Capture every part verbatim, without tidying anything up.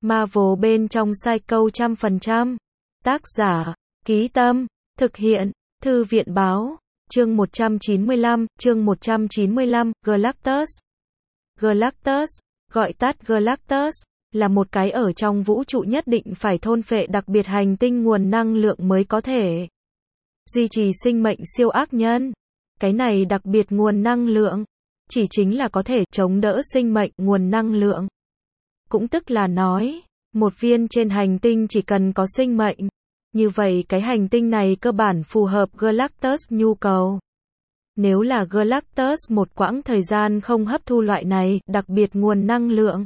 Marvel bên trong Psycho trăm phần trăm. Tác giả, Ký Tâm, thực hiện, Thư viện Báo, chương một trăm chín mươi lăm, chương một trăm chín mươi lăm, Galactus. Galactus, gọi tắt Galactus, là một cái ở trong vũ trụ nhất định phải thôn phệ đặc biệt hành tinh nguồn năng lượng mới có thể duy trì sinh mệnh siêu ác nhân. Cái này đặc biệt nguồn năng lượng, chỉ chính là có thể chống đỡ sinh mệnh nguồn năng lượng. Cũng tức là nói, một viên trên hành tinh chỉ cần có sinh mệnh, như vậy cái hành tinh này cơ bản phù hợp Galactus nhu cầu. Nếu là Galactus một quãng thời gian không hấp thu loại này đặc biệt nguồn năng lượng,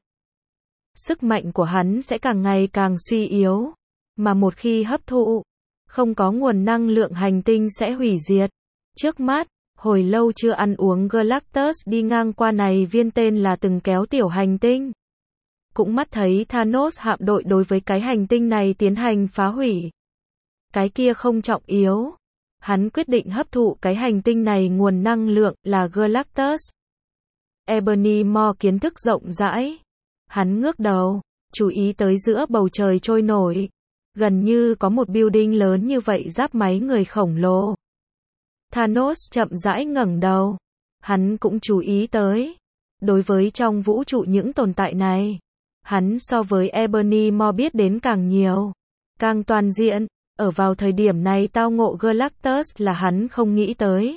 sức mạnh của hắn sẽ càng ngày càng suy yếu, mà một khi hấp thụ, không có nguồn năng lượng hành tinh sẽ hủy diệt. Trước mắt, hồi lâu chưa ăn uống Galactus đi ngang qua này viên tên là từng kéo tiểu hành tinh. Cũng mắt thấy Thanos hạm đội đối với cái hành tinh này tiến hành phá hủy. Cái kia không trọng yếu. Hắn quyết định hấp thụ cái hành tinh này nguồn năng lượng là Galactus. Ebony Maw kiến thức rộng rãi. Hắn ngước đầu, chú ý tới giữa bầu trời trôi nổi. Gần như có một building lớn như vậy giáp máy người khổng lồ. Thanos chậm rãi ngẩng đầu. Hắn cũng chú ý tới. Đối với trong vũ trụ những tồn tại này, hắn so với Ebony Maw biết đến càng nhiều, càng toàn diện. Ở vào thời điểm này tao ngộ Galactus là hắn không nghĩ tới.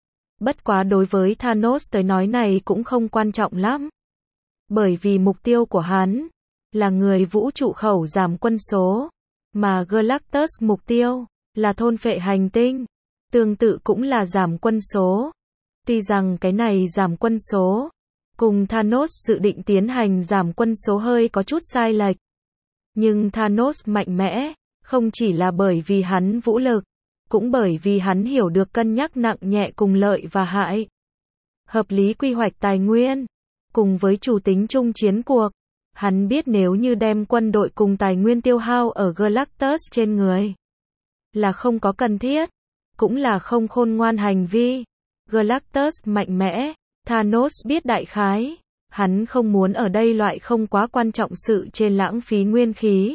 Bất quá đối với Thanos tới nói này cũng không quan trọng lắm. Bởi vì mục tiêu của hắn là người vũ trụ khẩu giảm quân số, mà Galactus mục tiêu là thôn phệ hành tinh, tương tự cũng là giảm quân số. Tuy rằng cái này giảm quân số cùng Thanos dự định tiến hành giảm quân số hơi có chút sai lệch, nhưng Thanos mạnh mẽ không chỉ là bởi vì hắn vũ lực, cũng bởi vì hắn hiểu được cân nhắc nặng nhẹ cùng lợi và hại, hợp lý quy hoạch tài nguyên, cùng với chủ tính chung chiến cuộc. Hắn biết nếu như đem quân đội cùng tài nguyên tiêu hao ở Galactus trên người là không có cần thiết, cũng là không khôn ngoan hành vi. Galactus mạnh mẽ, Thanos biết đại khái, hắn không muốn ở đây loại không quá quan trọng sự trên lãng phí nguyên khí.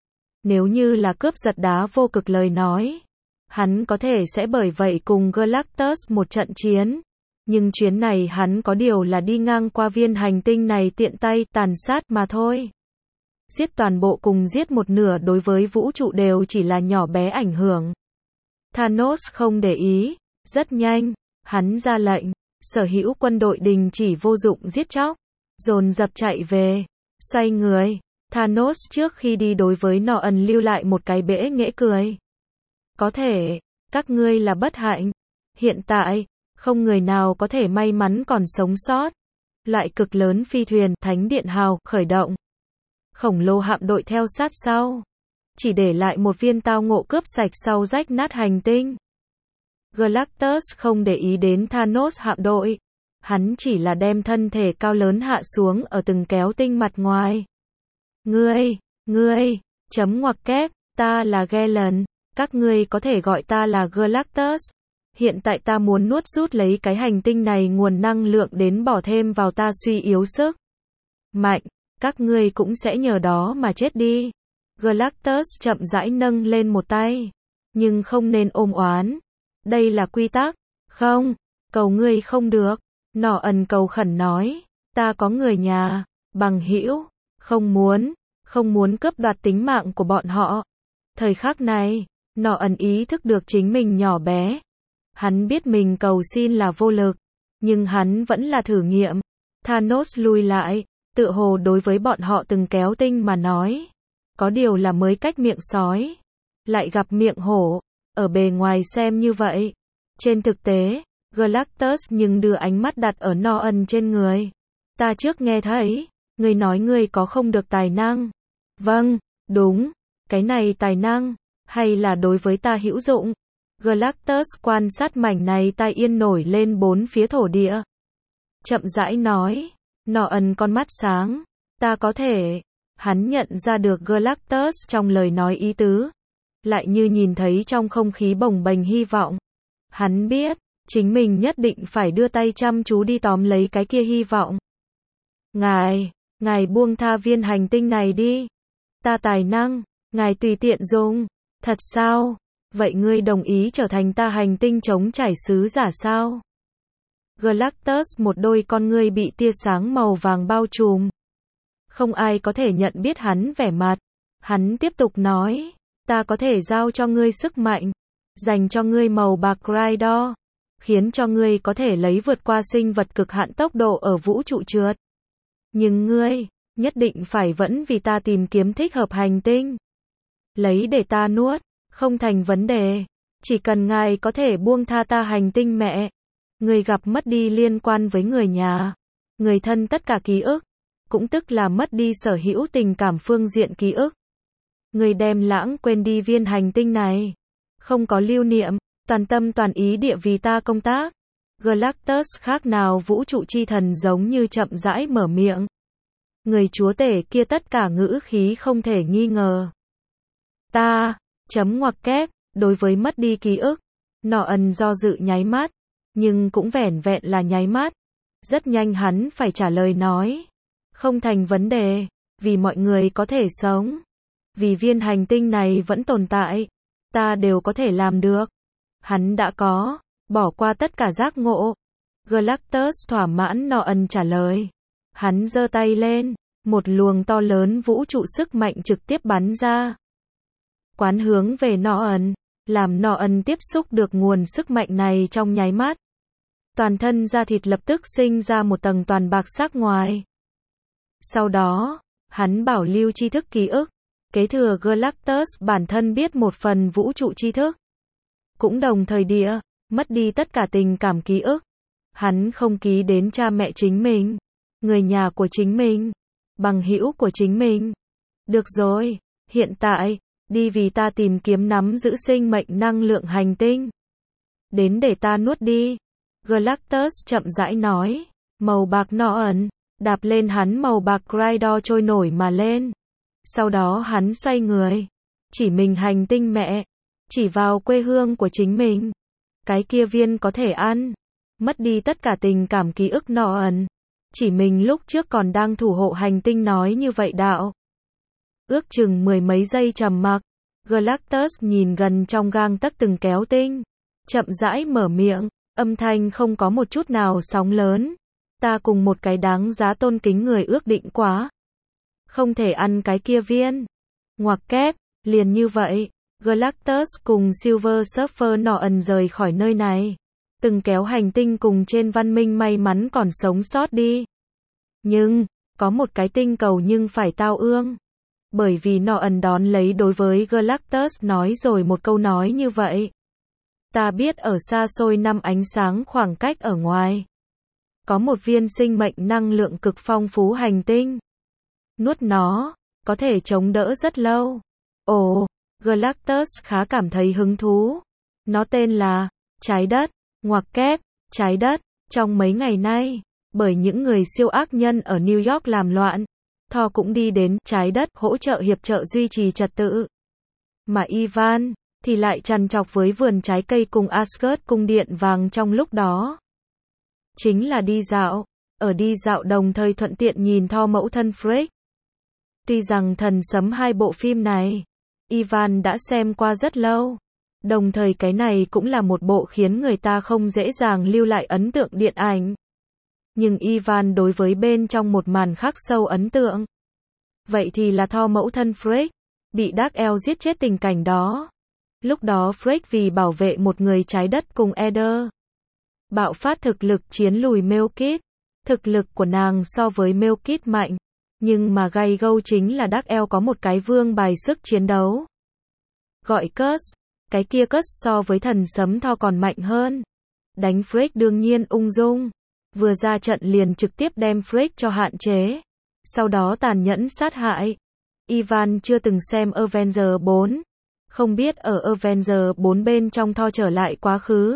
Nếu như là cướp giật đá vô cực lời nói, hắn có thể sẽ bởi vậy cùng Galactus một trận chiến. Nhưng chuyến này hắn có điều là đi ngang qua viên hành tinh này tiện tay tàn sát mà thôi. Giết toàn bộ cùng giết một nửa đối với vũ trụ đều chỉ là nhỏ bé ảnh hưởng. Thanos không để ý, rất nhanh, hắn ra lệnh, sở hữu quân đội đình chỉ vô dụng giết chóc, dồn dập chạy về, xoay người. Thanos trước khi đi đối với nọ ẩn lưu lại một cái bẽ nghễ cười. Có thể, các ngươi là bất hạnh. Hiện tại, không người nào có thể may mắn còn sống sót. Loại cực lớn phi thuyền Thánh Điện Hào khởi động. Khổng lồ hạm đội theo sát sau. Chỉ để lại một viên tao ngộ cướp sạch sau rách nát hành tinh. Galactus không để ý đến Thanos hạm đội. Hắn chỉ là đem thân thể cao lớn hạ xuống ở từng kéo tinh mặt ngoài. Ngươi, ngươi, chấm ngoặc kép, ta là Galen, các ngươi có thể gọi ta là Galactus. Hiện tại ta muốn nuốt rút lấy cái hành tinh này nguồn năng lượng đến bỏ thêm vào ta suy yếu sức mạnh, các ngươi cũng sẽ nhờ đó mà chết đi. Galactus chậm rãi nâng lên một tay, nhưng không nên ôm oán. Đây là quy tắc, không, cầu ngươi không được. Nọ ẩn cầu khẩn nói, ta có người nhà, bằng hữu. Không muốn, không muốn cướp đoạt tính mạng của bọn họ. Thời khắc này, nọ ẩn ý thức được chính mình nhỏ bé. Hắn biết mình cầu xin là vô lực, nhưng hắn vẫn là thử nghiệm. Thanos lùi lại, tự hồ đối với bọn họ từng kéo tinh mà nói. Có điều là mới cách miệng sói, lại gặp miệng hổ, ở bề ngoài xem như vậy. Trên thực tế, Galactus nhưng đưa ánh mắt đặt ở nọ ẩn trên người. Ta trước nghe thấy. Ngươi nói ngươi có không được tài năng. Vâng, đúng, cái này tài năng, hay là đối với ta hữu dụng. Galactus quan sát mảnh này tai yên nổi lên bốn phía thổ địa. Chậm rãi nói, nọ ẩn con mắt sáng, ta có thể. Hắn nhận ra được Galactus trong lời nói ý tứ. Lại như nhìn thấy trong không khí bồng bềnh hy vọng. Hắn biết, chính mình nhất định phải đưa tay chăm chú đi tóm lấy cái kia hy vọng. Ngài... Ngài buông tha viên hành tinh này đi. Ta tài năng, ngài tùy tiện dùng. Thật sao? Vậy ngươi đồng ý trở thành ta hành tinh chống trải sứ giả sao? Galactus một đôi con ngươi bị tia sáng màu vàng bao trùm. Không ai có thể nhận biết hắn vẻ mặt. Hắn tiếp tục nói, ta có thể giao cho ngươi sức mạnh, dành cho ngươi màu bạc Rydor, khiến cho ngươi có thể lấy vượt qua sinh vật cực hạn tốc độ ở vũ trụ trượt. Nhưng ngươi, nhất định phải vẫn vì ta tìm kiếm thích hợp hành tinh. Lấy để ta nuốt, không thành vấn đề. Chỉ cần ngài có thể buông tha ta hành tinh mẹ. Ngươi gặp mất đi liên quan với người nhà, người thân tất cả ký ức, cũng tức là mất đi sở hữu tình cảm phương diện ký ức. Ngươi đem lãng quên đi viên hành tinh này. Không có lưu niệm, toàn tâm toàn ý địa vì ta công tác. Galactus khác nào vũ trụ chi thần giống như chậm rãi mở miệng. Người chúa tể kia tất cả ngữ khí không thể nghi ngờ. Ta, chấm ngoặc kép, đối với mất đi ký ức. Nọ ẩn do dự nháy mắt, nhưng cũng vẻn vẹn là nháy mắt. Rất nhanh hắn phải trả lời nói. Không thành vấn đề, vì mọi người có thể sống. Vì viên hành tinh này vẫn tồn tại, ta đều có thể làm được. Hắn đã có, bỏ qua tất cả giác ngộ. Galactus thỏa mãn nọ ẩn trả lời. Hắn giơ tay lên, một luồng to lớn vũ trụ sức mạnh trực tiếp bắn ra. Quán hướng về nọ ẩn, làm nọ ẩn tiếp xúc được nguồn sức mạnh này trong nháy mắt. Toàn thân da thịt lập tức sinh ra một tầng toàn bạc sắc ngoài. Sau đó, hắn bảo lưu tri thức ký ức, kế thừa Galactus bản thân biết một phần vũ trụ tri thức. Cũng đồng thời địa, mất đi tất cả tình cảm ký ức. Hắn không ký đến cha mẹ chính mình, người nhà của chính mình, bằng hữu của chính mình. Được rồi, hiện tại, đi vì ta tìm kiếm nắm giữ sinh mệnh năng lượng hành tinh. Đến để ta nuốt đi. Galactus chậm rãi nói, màu bạc nọ ẩn, đạp lên hắn màu bạc Rydor trôi nổi mà lên. Sau đó hắn xoay người, chỉ mình hành tinh mẹ, chỉ vào quê hương của chính mình. Cái kia viên có thể ăn, mất đi tất cả tình cảm ký ức nọ ẩn. Chỉ mình lúc trước còn đang thủ hộ hành tinh nói như vậy đạo. Ước chừng mười mấy giây trầm mặc, Galactus nhìn gần trong gang tấc từng kéo tinh, chậm rãi mở miệng, âm thanh không có một chút nào sóng lớn. Ta cùng một cái đáng giá tôn kính người ước định quá. Không thể ăn cái kia viên. Ngoặc kép, liền như vậy, Galactus cùng Silver Surfer nọ ẩn rời khỏi nơi này. Từng kéo hành tinh cùng trên văn minh may mắn còn sống sót đi. Nhưng, có một cái tinh cầu nhưng phải tao ương. Bởi vì nọ ẩn đón lấy đối với Galactus nói rồi một câu nói như vậy. Ta biết ở xa xôi năm ánh sáng khoảng cách ở ngoài. Có một viên sinh mệnh năng lượng cực phong phú hành tinh. Nuốt nó, có thể chống đỡ rất lâu. Ồ, Galactus khá cảm thấy hứng thú. Nó tên là trái đất, ngoặc kép, trái đất. Trong mấy ngày nay, bởi những người siêu ác nhân ở New York làm loạn, Thor cũng đi đến trái đất hỗ trợ hiệp trợ duy trì trật tự. Mà Ivan thì lại trằn trọc với vườn trái cây cùng Asgard cung điện vàng trong lúc đó. Chính là đi dạo, ở đi dạo đồng thời thuận tiện nhìn Thor mẫu thân Frigg. Tuy rằng thần sấm hai bộ phim này, Ivan đã xem qua rất lâu. Đồng thời cái này cũng là một bộ khiến người ta không dễ dàng lưu lại ấn tượng điện ảnh. Nhưng Ivan đối với bên trong một màn khắc sâu ấn tượng. Vậy thì là Thor mẫu thân Frigg, bị Dark Elf giết chết tình cảnh đó. Lúc đó Frigg vì bảo vệ một người trái đất cùng Eder, bạo phát thực lực chiến lùi Melkith. Thực lực của nàng so với Melkith mạnh, nhưng mà gay gâu chính là Dark Elf có một cái vương bài sức chiến đấu. Gọi Curse, cái kia Curse so với thần sấm Thor còn mạnh hơn. Đánh Frigg đương nhiên ung dung, vừa ra trận liền trực tiếp đem Frigg cho hạn chế, sau đó tàn nhẫn sát hại. Ivan chưa từng xem Avengers bốn, không biết ở Avengers bốn bên trong Thor trở lại quá khứ.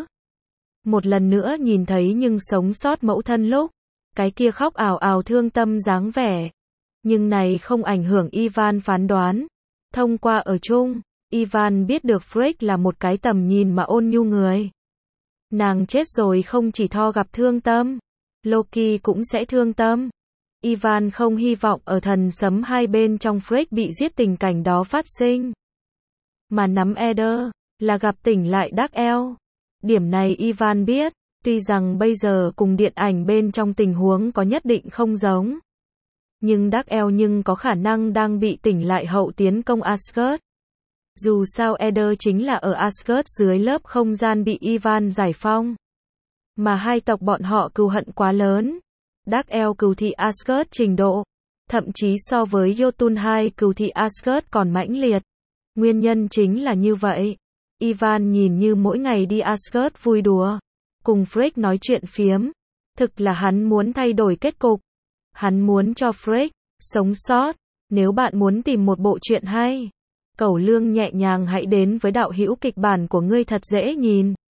Một lần nữa nhìn thấy nhưng sống sót mẫu thân lúc, cái kia khóc ào ào thương tâm dáng vẻ. Nhưng này không ảnh hưởng Ivan phán đoán. Thông qua ở chung, Ivan biết được Frigg là một cái tầm nhìn mà ôn nhu người. Nàng chết rồi không chỉ Thor gặp thương tâm, Loki cũng sẽ thương tâm. Ivan không hy vọng ở thần sấm hai bên trong Freak bị giết tình cảnh đó phát sinh. Mà nắm Eder, là gặp tỉnh lại Dark Elf. Điểm này Ivan biết, tuy rằng bây giờ cùng điện ảnh bên trong tình huống có nhất định không giống. Nhưng Dark Elf nhưng có khả năng đang bị tỉnh lại hậu tiến công Asgard. Dù sao Eder chính là ở Asgard dưới lớp không gian bị Ivan giải phong. Mà hai tộc bọn họ cừu hận quá lớn. Dark Elf cừu thị Asgard trình độ, thậm chí so với Jotun hai cừu thị Asgard còn mãnh liệt. Nguyên nhân chính là như vậy. Ivan nhìn như mỗi ngày đi Asgard vui đùa, cùng Freak nói chuyện phiếm. Thực là hắn muốn thay đổi kết cục. Hắn muốn cho Freak sống sót. Nếu bạn muốn tìm một bộ truyện hay, cẩu lương nhẹ nhàng hãy đến với đạo hữu kịch bản của ngươi thật dễ nhìn.